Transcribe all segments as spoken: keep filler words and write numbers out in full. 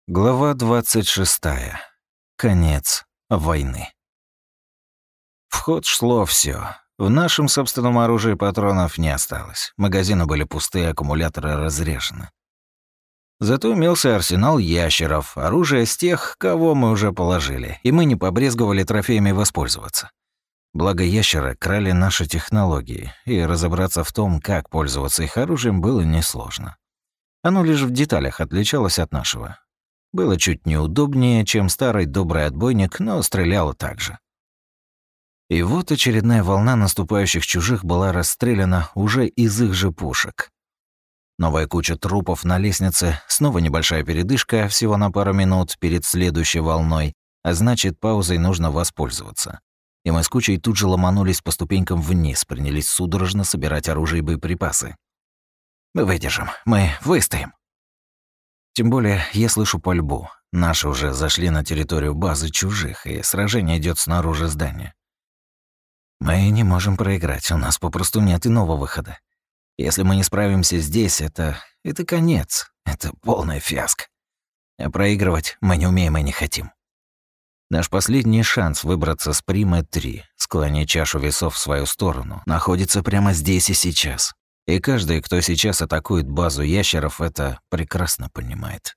Глава двадцать шестая. Конец войны. В ход шло все. В нашем собственном оружии патронов не осталось. Магазины были пустые, аккумуляторы разряжены. Зато имелся арсенал ящеров, оружие с тех, кого мы уже положили, и мы не побрезговали трофеями воспользоваться. Благо ящеры крали наши технологии, и разобраться в том, как пользоваться их оружием, было несложно. Оно лишь в деталях отличалось от нашего. Было чуть неудобнее, чем старый добрый отбойник, но стреляло так же. И вот очередная волна наступающих чужих была расстреляна уже из их же пушек. Новая куча трупов на лестнице, снова небольшая передышка, всего на пару минут перед следующей волной, а значит, паузой нужно воспользоваться. И мы с кучей тут же ломанулись по ступенькам вниз, принялись судорожно собирать оружие и боеприпасы. Мы выдержим, мы выстоим. Тем более, я слышу пальбу. Наши уже зашли на территорию базы чужих, и сражение идет снаружи здания. Мы не можем проиграть, у нас попросту нет иного выхода. Если мы не справимся здесь, это... это конец. Это полная фиаско. А проигрывать мы не умеем и не хотим. Наш последний шанс выбраться с Примы-три, склоня чашу весов в свою сторону, находится прямо здесь и сейчас. И каждый, кто сейчас атакует базу ящеров, это прекрасно понимает.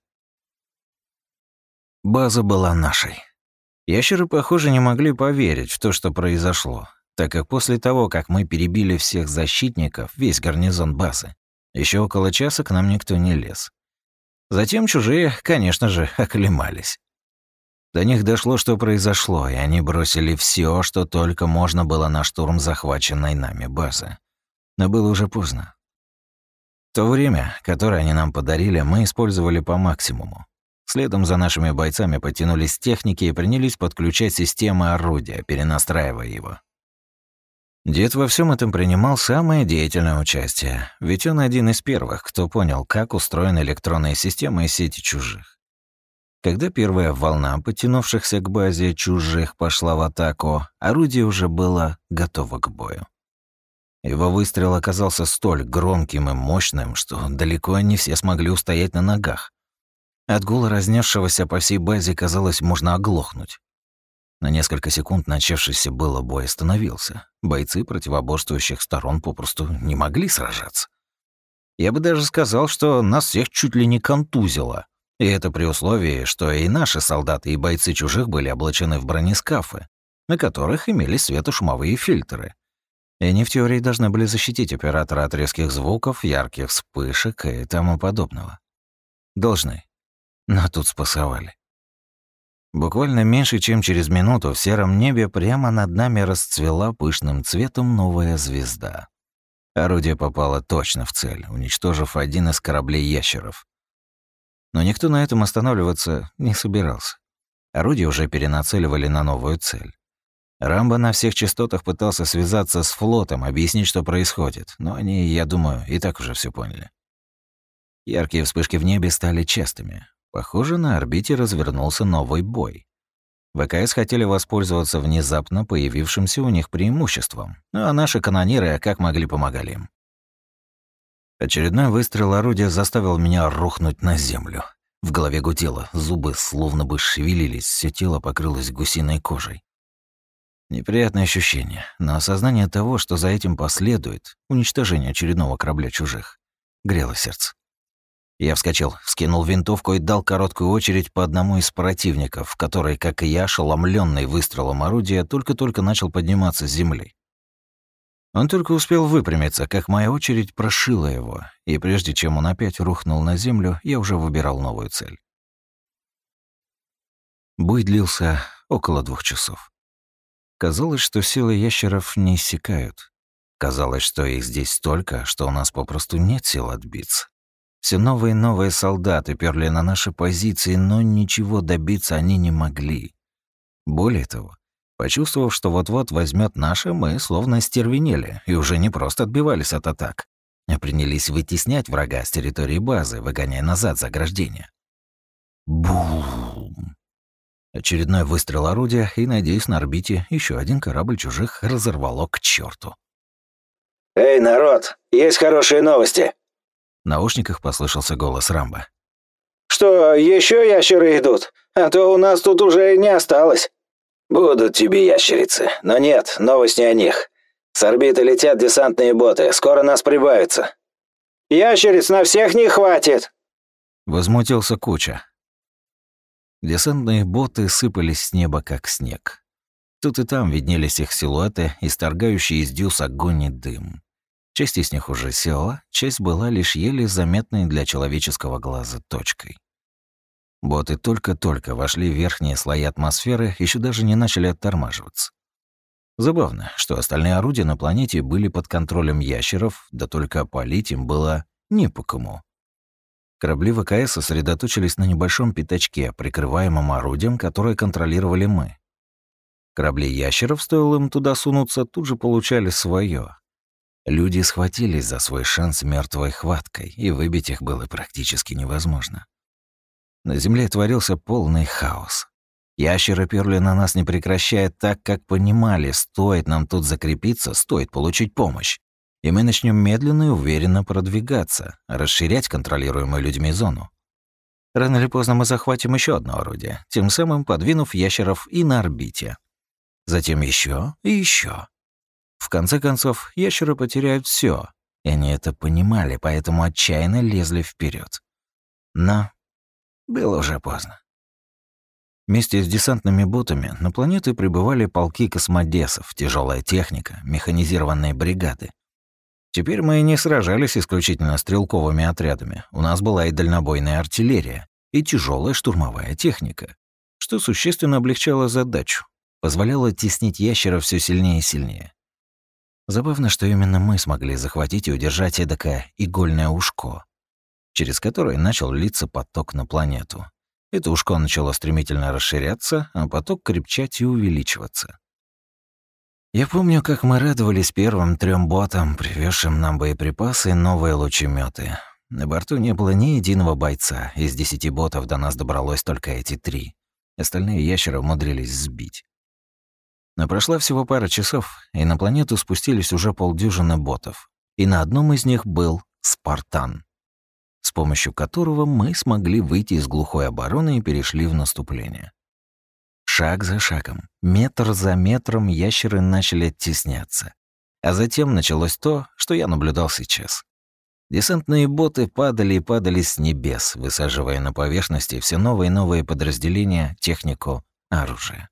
База была нашей. Ящеры, похоже, не могли поверить в то, что произошло, так как после того, как мы перебили всех защитников, весь гарнизон базы, еще около часа к нам никто не лез. Затем чужие, конечно же, оклемались. До них дошло, что произошло, и они бросили все, что только можно было на штурм захваченной нами базы. Но было уже поздно. То время, которое они нам подарили, мы использовали по максимуму. Следом за нашими бойцами подтянулись техники и принялись подключать системы орудия, перенастраивая его. Дед во всем этом принимал самое деятельное участие, ведь он один из первых, кто понял, как устроены электронные системы и сети чужих. Когда первая волна подтянувшихся к базе чужих пошла в атаку, орудие уже было готово к бою. Его выстрел оказался столь громким и мощным, что далеко не все смогли устоять на ногах. От гула, разнесшегося по всей базе, казалось, можно оглохнуть. На несколько секунд начавшийся было бой остановился. Бойцы противоборствующих сторон попросту не могли сражаться. Я бы даже сказал, что нас всех чуть ли не контузило. И это при условии, что и наши солдаты, и бойцы чужих были облачены в бронескафы, на которых имелись светошумовые фильтры. И они в теории должны были защитить оператора от резких звуков, ярких вспышек и тому подобного. Должны. Но тут спасовали. Буквально меньше, чем через минуту в сером небе прямо над нами расцвела пышным цветом новая звезда. Орудие попало точно в цель, уничтожив один из кораблей ящеров. Но никто на этом останавливаться не собирался. Орудие уже перенацеливали на новую цель. Рамбо на всех частотах пытался связаться с флотом, объяснить, что происходит, но они, я думаю, и так уже все поняли. Яркие вспышки в небе стали частыми. Похоже, на орбите развернулся новый бой. ВКС хотели воспользоваться внезапно появившимся у них преимуществом, ну а наши канониры как могли помогали им. Очередной выстрел орудия заставил меня рухнуть на землю. В голове гудело, зубы словно бы шевелились, все тело покрылось гусиной кожей. Неприятное ощущение, но осознание того, что за этим последует, уничтожение очередного корабля чужих, грело сердце. Я вскочил, вскинул винтовку и дал короткую очередь по одному из противников, который, как и я, ошеломлённый выстрелом орудия, только-только начал подниматься с земли. Он только успел выпрямиться, как моя очередь прошила его, и прежде чем он опять рухнул на землю, я уже выбирал новую цель. Бой длился около двух часов. Казалось, что силы ящеров не иссякают. Казалось, что их здесь столько, что у нас попросту нет сил отбиться. Все новые и новые солдаты перли на наши позиции, но ничего добиться они не могли. Более того, почувствовав, что вот-вот возьмет наше, мы словно стервенели и уже не просто отбивались от атак, а принялись вытеснять врага с территории базы, выгоняя назад за ограждение. Бум! Очередной выстрел орудия, и, надеюсь, на орбите еще один корабль чужих разорвало к черту. «Эй, народ, есть хорошие новости!» В наушниках послышался голос Рамбо. Что, еще ящеры идут? А то у нас тут уже не осталось». «Будут тебе ящерицы, но нет, новость не о них. С орбиты летят десантные боты, скоро нас прибавится». «Ящериц на всех не хватит!» Возмутился Куча. Десантные боты сыпались с неба, как снег. Тут и там виднелись их силуэты, исторгающие из дюз огонь и дым. Часть из них уже села, часть была лишь еле заметной для человеческого глаза точкой. Боты только-только вошли в верхние слои атмосферы, еще даже не начали оттормаживаться. Забавно, что остальные орудия на планете были под контролем ящеров, да только палить им было не по кому. Корабли ВКС сосредоточились на небольшом пятачке, прикрываемом орудием, которое контролировали мы. Корабли ящеров, стоило им туда сунуться, тут же получали свое. Люди схватились за свой шанс мертвой хваткой, и выбить их было практически невозможно. На Земле творился полный хаос. Ящеры перли на нас, не прекращая, так как понимали, стоит нам тут закрепиться, стоит получить помощь. И мы начнем медленно и уверенно продвигаться, расширять контролируемую людьми зону. Рано или поздно мы захватим еще одно орудие, тем самым подвинув ящеров и на орбите. Затем еще и еще. В конце концов, ящеры потеряют все, и они это понимали, поэтому отчаянно лезли вперед. Но было уже поздно. Вместе с десантными ботами на планеты прибывали полки космодесов, тяжелая техника, механизированные бригады. Теперь мы не сражались исключительно стрелковыми отрядами. У нас была и дальнобойная артиллерия, и тяжелая штурмовая техника, что существенно облегчало задачу, позволяло теснить ящеров все сильнее и сильнее. Забавно, что именно мы смогли захватить и удержать эдакое игольное ушко, через которое начал литься поток на планету. Это ушко начало стремительно расширяться, а поток крепчать и увеличиваться. Я помню, как мы радовались первым трем ботам, привезшим нам боеприпасы и новые лучеметы. На борту не было ни единого бойца, из десяти ботов до нас добралось только эти три. Остальные ящеры умудрились сбить. Но прошла всего пара часов, и на планету спустились уже полдюжины ботов. И на одном из них был «Спартан», с помощью которого мы смогли выйти из глухой обороны и перешли в наступление. Шаг за шагом, метр за метром ящеры начали оттесняться. А затем началось то, что я наблюдал сейчас. Десантные боты падали и падали с небес, высаживая на поверхности все новые и новые подразделения, технику, оружие.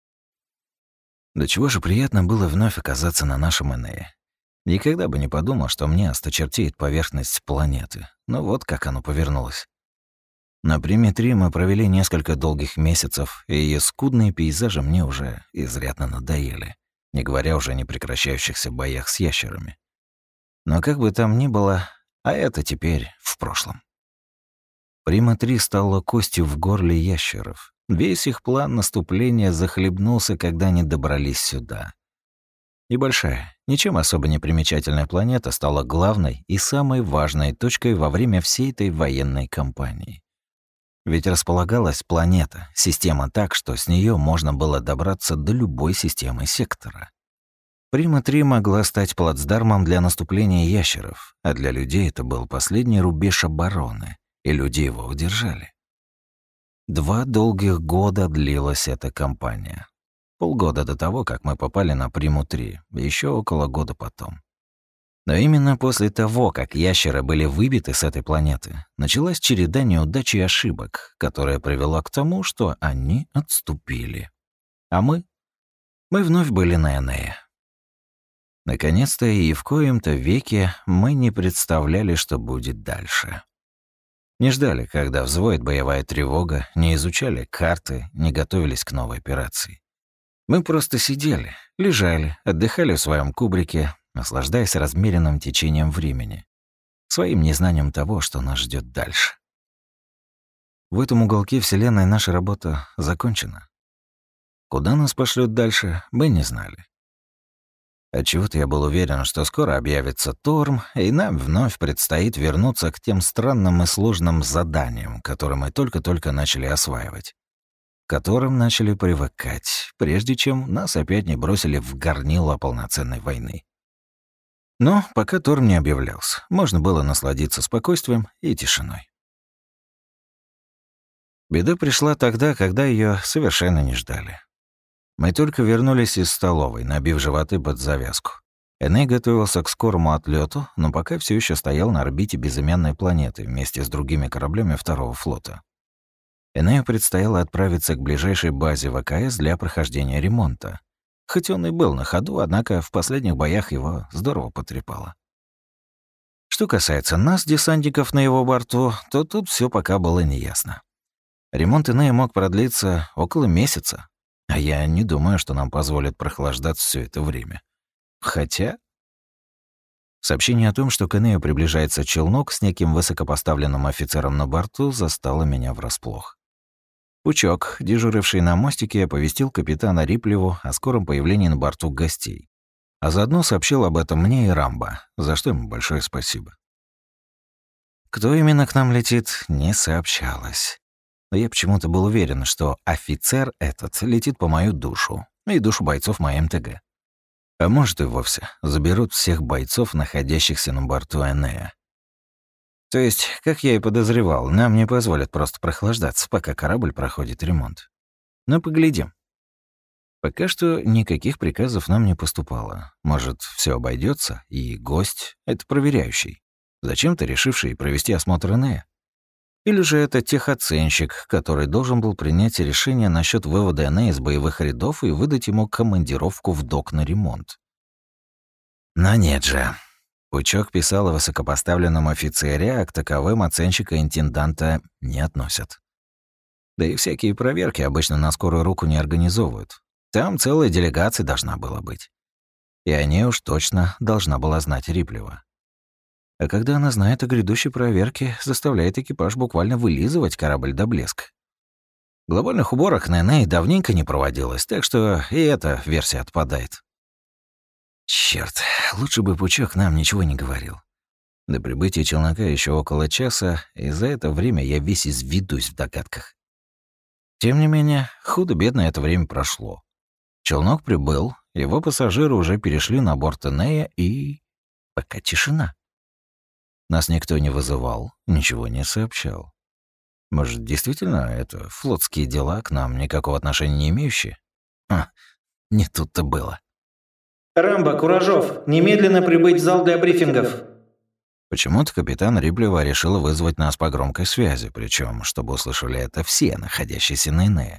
До чего же приятно было вновь оказаться на нашем Энее. Никогда бы не подумал, что мне осточертеет поверхность планеты. Но вот как оно повернулось. На Приме-три мы провели несколько долгих месяцев, и ее скудные пейзажи мне уже изрядно надоели, не говоря уже о непрекращающихся боях с ящерами. Но как бы там ни было, а это теперь в прошлом. Прима-три стала костью в горле ящеров. Весь их план наступления захлебнулся, когда они добрались сюда. Небольшая, ничем особо не примечательная планета стала главной и самой важной точкой во время всей этой военной кампании. Ведь располагалась планета, система так, что с нее можно было добраться до любой системы сектора. Прима-три могла стать плацдармом для наступления ящеров, а для людей это был последний рубеж обороны, и люди его удержали. Два долгих года длилась эта кампания. Полгода до того, как мы попали на Приму-три, еще около года потом. Но именно после того, как ящеры были выбиты с этой планеты, началась череда неудач и ошибок, которая привела к тому, что они отступили. А мы? Мы вновь были на Энее. Наконец-то и в коем-то веке мы не представляли, что будет дальше. Не ждали, когда взвоет боевая тревога, не изучали карты, не готовились к новой операции. Мы просто сидели, лежали, отдыхали в своем кубрике, наслаждаясь размеренным течением времени, своим незнанием того, что нас ждет дальше. В этом уголке Вселенной наша работа закончена. Куда нас пошлют дальше, мы не знали. Отчего-то я был уверен, что скоро объявится Торм, и нам вновь предстоит вернуться к тем странным и сложным заданиям, которые мы только-только начали осваивать, к которым начали привыкать, прежде чем нас опять не бросили в горнило полноценной войны. Но пока Торм не объявлялся, можно было насладиться спокойствием и тишиной. Беда пришла тогда, когда ее совершенно не ждали. Мы только вернулись из столовой, набив животы под завязку. Эней готовился к скорому отлету, но пока все еще стоял на орбите безымянной планеты вместе с другими кораблями второго флота. Энею предстояло отправиться к ближайшей базе ВКС для прохождения ремонта. Хоть он и был на ходу, однако в последних боях его здорово потрепало. Что касается нас, десантников на его борту, то тут все пока было неясно. Ремонт Энея мог продлиться около месяца, а я не думаю, что нам позволят прохлаждаться все это время. Хотя... Сообщение о том, что к Энею приближается челнок с неким высокопоставленным офицером на борту, застало меня врасплох. Пучок, дежуривший на мостике, оповестил капитана Риплеву о скором появлении на борту гостей, а заодно сообщил об этом мне и Рамбо, за что ему большое спасибо. Кто именно к нам летит, не сообщалось. Но я почему-то был уверен, что офицер этот летит по мою душу и душу бойцов моей МТГ. А может и вовсе заберут всех бойцов, находящихся на борту Энея. То есть, как я и подозревал, нам не позволят просто прохлаждаться, пока корабль проходит ремонт. Но поглядим. Пока что никаких приказов нам не поступало. Может, все обойдется, и гость — это проверяющий, зачем-то решивший провести осмотр Энея. Или же это техоценщик, который должен был принять решение насчет вывода Энея из боевых рядов и выдать ему командировку в док на ремонт. Но нет же. Пучок писал о высокопоставленном офицере, а к таковым оценщика-интенданта не относят. Да и всякие проверки обычно на скорую руку не организовывают. Там целая делегация должна была быть. И о ней уж точно должна была знать Риплева. А когда она знает о грядущей проверке, заставляет экипаж буквально вылизывать корабль до блеска. Глобальных уборок на Энее давненько не проводилось, так что и эта версия отпадает. Черт, лучше бы Пучок нам ничего не говорил. До прибытия челнока еще около часа, и за это время я весь изведусь в догадках. Тем не менее, худо-бедно это время прошло. Челнок прибыл, его пассажиры уже перешли на борт Энея, и... пока тишина. Нас никто не вызывал, ничего не сообщал. Может, действительно, это флотские дела, к нам никакого отношения не имеющие? Ха, не тут-то было. «Рамбо, Куражов, немедленно прибыть в зал для брифингов!» Почему-то капитан Риплева решила вызвать нас по громкой связи, причем, чтобы услышали это все, находящиеся на Энее.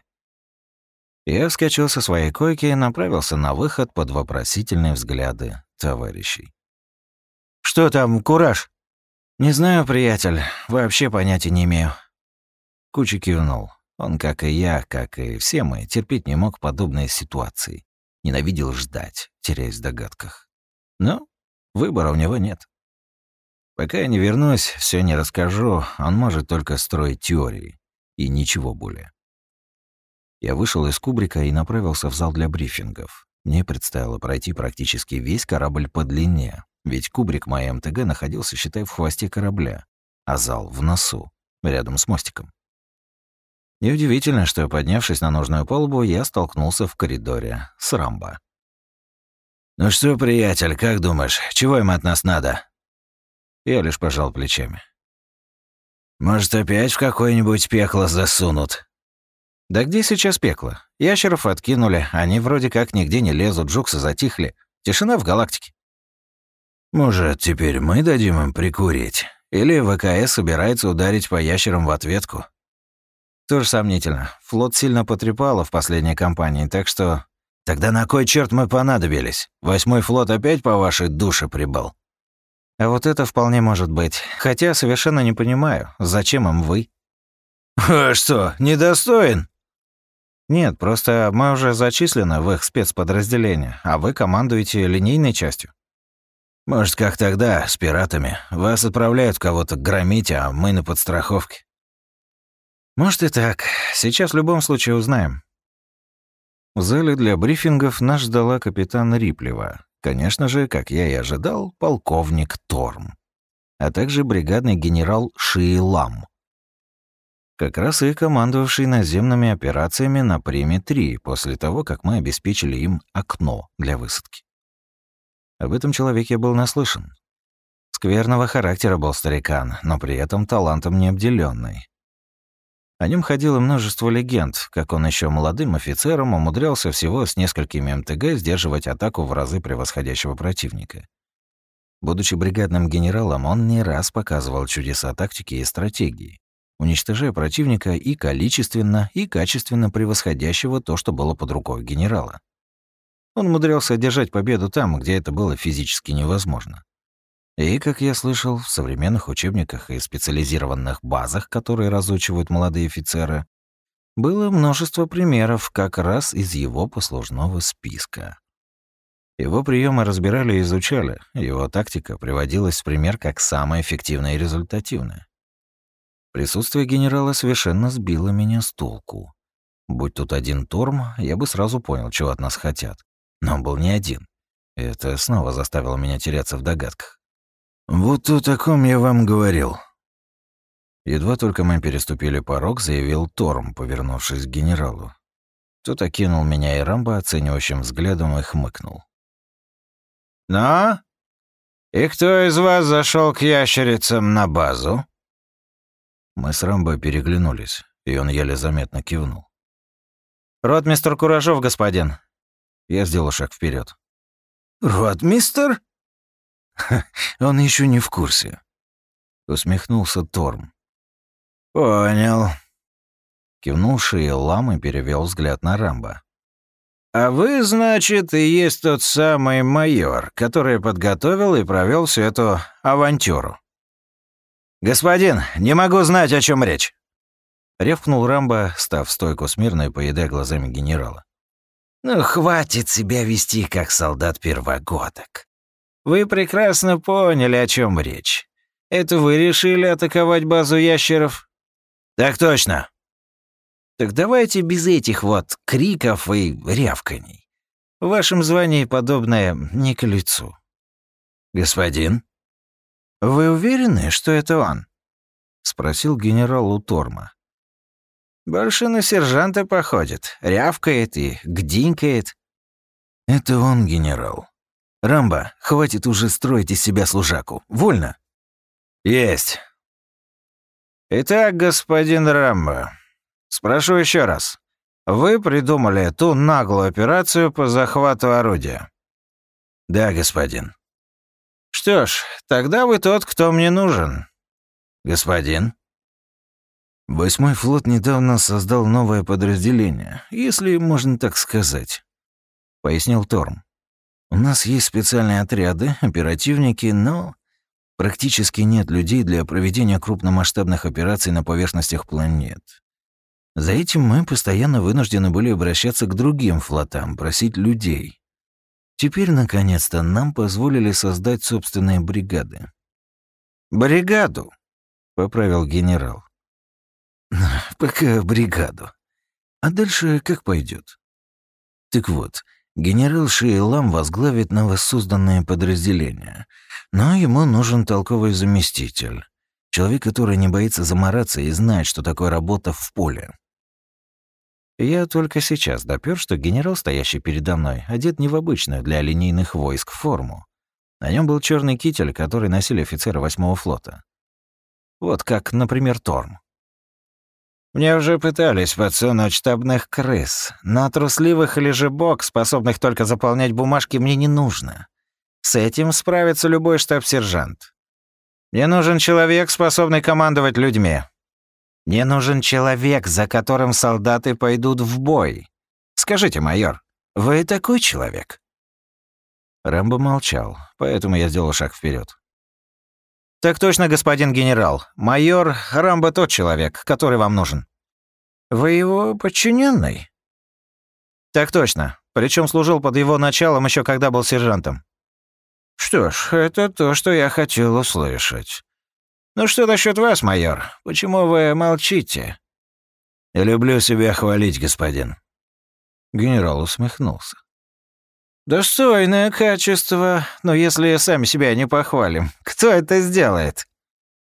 Я вскочил со своей койки и направился на выход под вопросительные взгляды товарищей. «Что там, Кураж?» «Не знаю, приятель, вообще понятия не имею». Куча кивнул. Он, как и я, как и все мы, терпеть не мог подобные ситуации. Ненавидел ждать, теряясь в догадках. Но выбора у него нет. Пока я не вернусь, все не расскажу, он может только строить теории. И ничего более. Я вышел из кубрика и направился в зал для брифингов. Мне предстояло пройти практически весь корабль по длине, ведь кубрик моей МТГ находился, считай, в хвосте корабля, а зал в носу, рядом с мостиком. Неудивительно, что, поднявшись на нужную палубу, я столкнулся в коридоре с Рамбо. «Ну что, приятель, как думаешь, чего им от нас надо?» Я лишь пожал плечами. «Может, опять в какое-нибудь пекло засунут?» «Да где сейчас пекло? Ящеров откинули, они вроде как нигде не лезут, жуксы затихли. Тишина в галактике». «Может, теперь мы дадим им прикурить? Или ВКС собирается ударить по ящерам в ответку?» «Тоже сомнительно. Флот сильно потрепало в последней кампании, так что...» «Тогда на кой черт мы понадобились? Восьмой флот опять по вашей душе прибыл?» «А вот это вполне может быть. Хотя совершенно не понимаю, зачем им вы?» «А что, недостоин?» «Нет, просто мы уже зачислены в их спецподразделение, а вы командуете линейной частью». «Может, как тогда, с пиратами? Вас отправляют кого-то громить, а мы на подстраховке». «Может и так. Сейчас в любом случае узнаем». В зале для брифингов нас ждала капитан Риплева. Конечно же, как я и ожидал, полковник Торм, а также бригадный генерал Шиилам. Как раз и командовавший наземными операциями на Приме-три после того, как мы обеспечили им окно для высадки. Об этом человеке был наслышан. Скверного характера был старикан, но при этом талантом не обделенный. О нем ходило множество легенд, как он еще молодым офицером умудрялся всего с несколькими МТГ сдерживать атаку в разы превосходящего противника. Будучи бригадным генералом, он не раз показывал чудеса тактики и стратегии, уничтожая противника и количественно, и качественно превосходящего то, что было под рукой генерала. Он умудрялся одержать победу там, где это было физически невозможно. И, как я слышал, в современных учебниках и специализированных базах, которые разучивают молодые офицеры, было множество примеров как раз из его послужного списка. Его приемы разбирали и изучали, его тактика приводилась в пример как самая эффективная и результативная. Присутствие генерала совершенно сбило меня с толку. Будь тут один Торм, я бы сразу понял, чего от нас хотят. Но он был не один. Это снова заставило меня теряться в догадках. «Вот о таком я вам говорил». Едва только мы переступили порог, заявил Торм, повернувшись к генералу. Тот окинул меня и Рамбо оценивающим взглядом и хмыкнул. «Ну? И кто из вас зашел к ящерицам на базу?» Мы с Рамбо переглянулись, и он еле заметно кивнул. «Ротмистр Куражов, господин». Я сделал шаг вперед. «Ротмистр?» Он еще не в курсе. Усмехнулся Торм. «Понял». Кивнул Шиелам и перевел взгляд на Рамбо. «А вы, значит, и есть тот самый майор, который подготовил и провел всю эту авантюру?» «Господин, не могу знать, о чем речь!» Рявкнул Рамбо, став в стойку смирно и поедая глазами генерала. «Ну, хватит себя вести, как солдат первогодок. Вы прекрасно поняли, о чем речь. Это вы решили атаковать базу ящеров?» «Так точно». «Так давайте без этих вот криков и рявканий. В вашем звании подобное не к лицу». «Господин?» «Вы уверены, что это он?» — спросил генерал у Торма. «Больше на сержанта походит, рявкает и гдинькает». «Это он, генерал. Рамбо, хватит уже строить из себя служаку. Вольно?» «Есть». «Итак, господин Рамбо, спрошу еще раз. Вы придумали ту наглую операцию по захвату орудия?» «Да, господин». «Что ж, тогда вы тот, кто мне нужен». «Господин?» Восьмой флот недавно создал новое подразделение, если можно так сказать, — пояснил Торм. У нас есть специальные отряды, оперативники, но практически нет людей для проведения крупномасштабных операций на поверхностях планет. За этим мы постоянно вынуждены были обращаться к другим флотам, просить людей. Теперь, наконец-то, нам позволили создать собственные бригады. «Бригаду», — поправил генерал. «Пока бригаду. А дальше как пойдет. Так вот, генерал Шиелам возглавит новосозданное подразделение, но ему нужен толковый заместитель. Человек, который не боится замораться и знает, что такое работа в поле. Я только сейчас допёр, что генерал, стоящий передо мной, одет не в обычную для линейных войск форму. На нем был черный китель, который носили офицеры восьмого флота. Вот как, например, Торм. «Мне уже пытались подсунуть штабных крыс, но трусливых лежебок, способных только заполнять бумажки, мне не нужно. С этим справится любой штаб-сержант. Мне нужен человек, способный командовать людьми. Мне нужен человек, за которым солдаты пойдут в бой. Скажите, майор, вы такой человек?» Рэмбо молчал, поэтому я сделал шаг вперед. «Так точно, господин генерал. Майор Рамбо тот человек, который вам нужен». «Вы его подчиненный?» «Так точно. Причем служил под его началом еще когда был сержантом». «Что ж, это то, что я хотел услышать. Ну что насчет вас, майор? Почему вы молчите?» «Я люблю себя хвалить, господин». Генерал усмехнулся. «Достойное качество, но если сами себя не похвалим, кто это сделает?»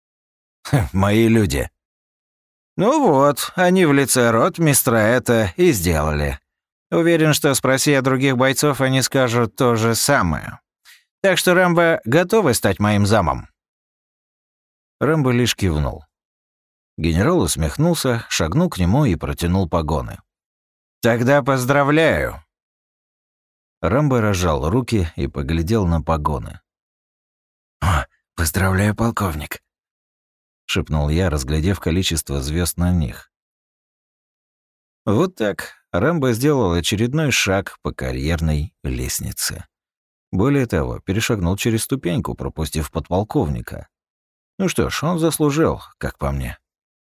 «Мои люди». «Ну вот, они в лице ротмистра это и сделали. Уверен, что спроси о других бойцов, они скажут то же самое. Так что, Рэмбо, готовы стать моим замом?» Рэмбо лишь кивнул. Генерал усмехнулся, шагнул к нему и протянул погоны. «Тогда поздравляю!» Рамбо разжал руки и поглядел на погоны. «О, поздравляю, полковник!» — шепнул я, разглядев количество звезд на них. Вот так Рамбо сделал очередной шаг по карьерной лестнице. Более того, перешагнул через ступеньку, пропустив подполковника. Ну что ж, он заслужил, как по мне.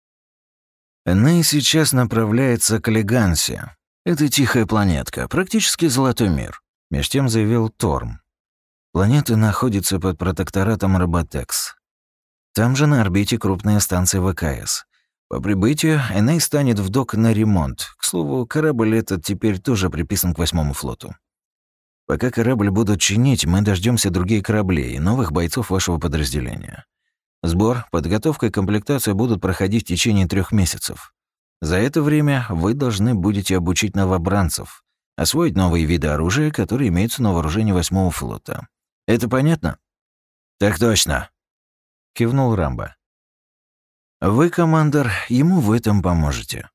Эней сейчас направляется к Легансе. Это тихая планетка, практически золотой мир. Меж тем заявил Торм. Планета находится под протекторатом Роботекс. Там же на орбите крупная станция ВКС. По прибытию Эней станет в док на ремонт. К слову, корабль этот теперь тоже приписан к восьмому флоту. Пока корабль будут чинить, мы дождемся других кораблей и новых бойцов вашего подразделения. Сбор, подготовка и комплектация будут проходить в течение трех месяцев. За это время вы должны будете обучить новобранцев, освоить новые виды оружия, которые имеются на вооружении восьмого флота. Это понятно? Так точно, кивнул Рамбо. Вы, командир, ему в этом поможете,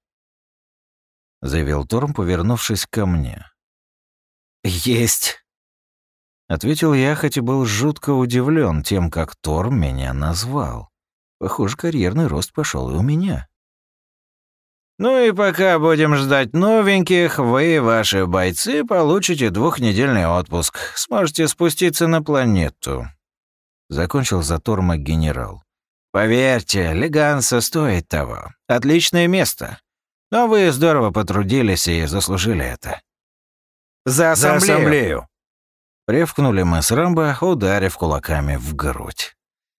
заявил Торм, повернувшись ко мне. Есть, ответил я, хотя был жутко удивлен тем, как Торм меня назвал. Похоже, карьерный рост пошел и у меня. Ну и пока будем ждать новеньких, вы и ваши бойцы получите двухнедельный отпуск. Сможете спуститься на планету. Закончил за Торма генерал. Поверьте, Леганса стоит того. Отличное место. Но вы здорово потрудились и заслужили это. За ассамблею! За ассамблею! Ревкнули мы с Рамбо, ударив кулаками в грудь.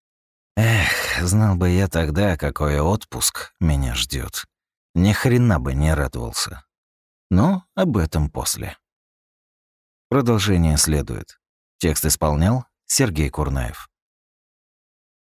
Эх, знал бы я тогда, какой отпуск меня ждет. Ни хрена бы не радовался. Но об этом после. Продолжение следует. Текст исполнял Сергей Курнаев.